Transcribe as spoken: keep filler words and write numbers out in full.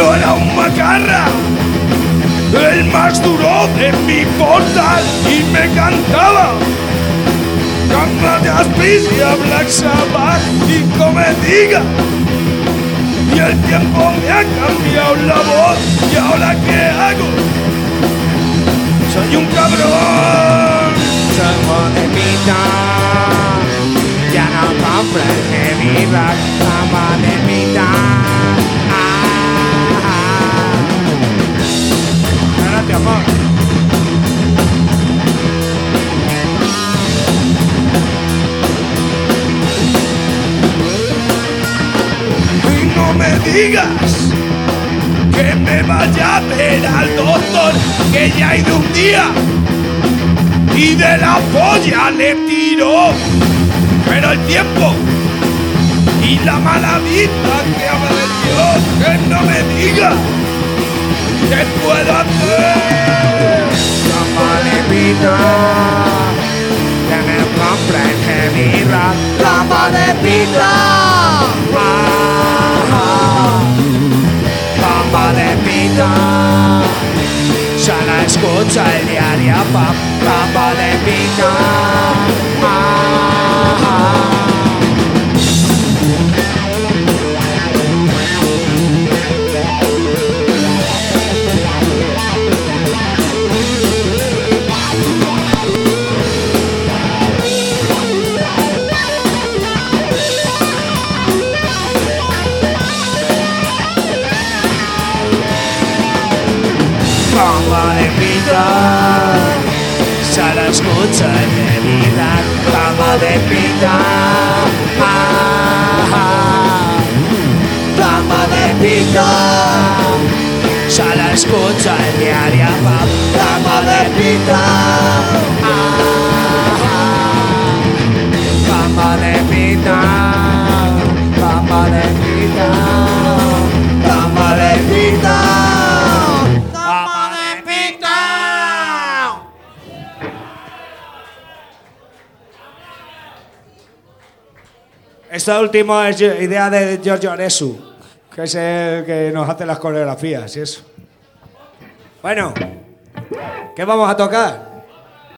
Yo era un macarra, el más duro de mi portal, y me cantaba Cama de Asfixia, Black Sabbath y Come Diga. Y el tiempo me ha cambiado la voz, y ahora ¿qué hago? Soy un cabrón. Soy modernita, ya no compras heavy rock. Soy modernita. Ah, ah. Espérate, amor. Y no me digas que me vaya a ver al doctor, que ya ha ido un día y de la polla le tiró. Pero el tiempo y la mala vista que amaneció, que no me diga qué puedo hacer. Como le pido, ya me compra el heavy rock. Como le pido, ah, ah. Como le pido, solo escucho el diario pop. Como le pido, ah, ah. Como le pido, solo escucho el heavy rock. Como le pido, ah, ah. Como le pido, solo escucho el diario pop. Como le pido, ah, ah. Como le pido, como le pido, como le pido. Esta última es idea de Giorgio Aresu, que es el que nos hace las coreografías y eso. Bueno, ¿qué vamos a tocar?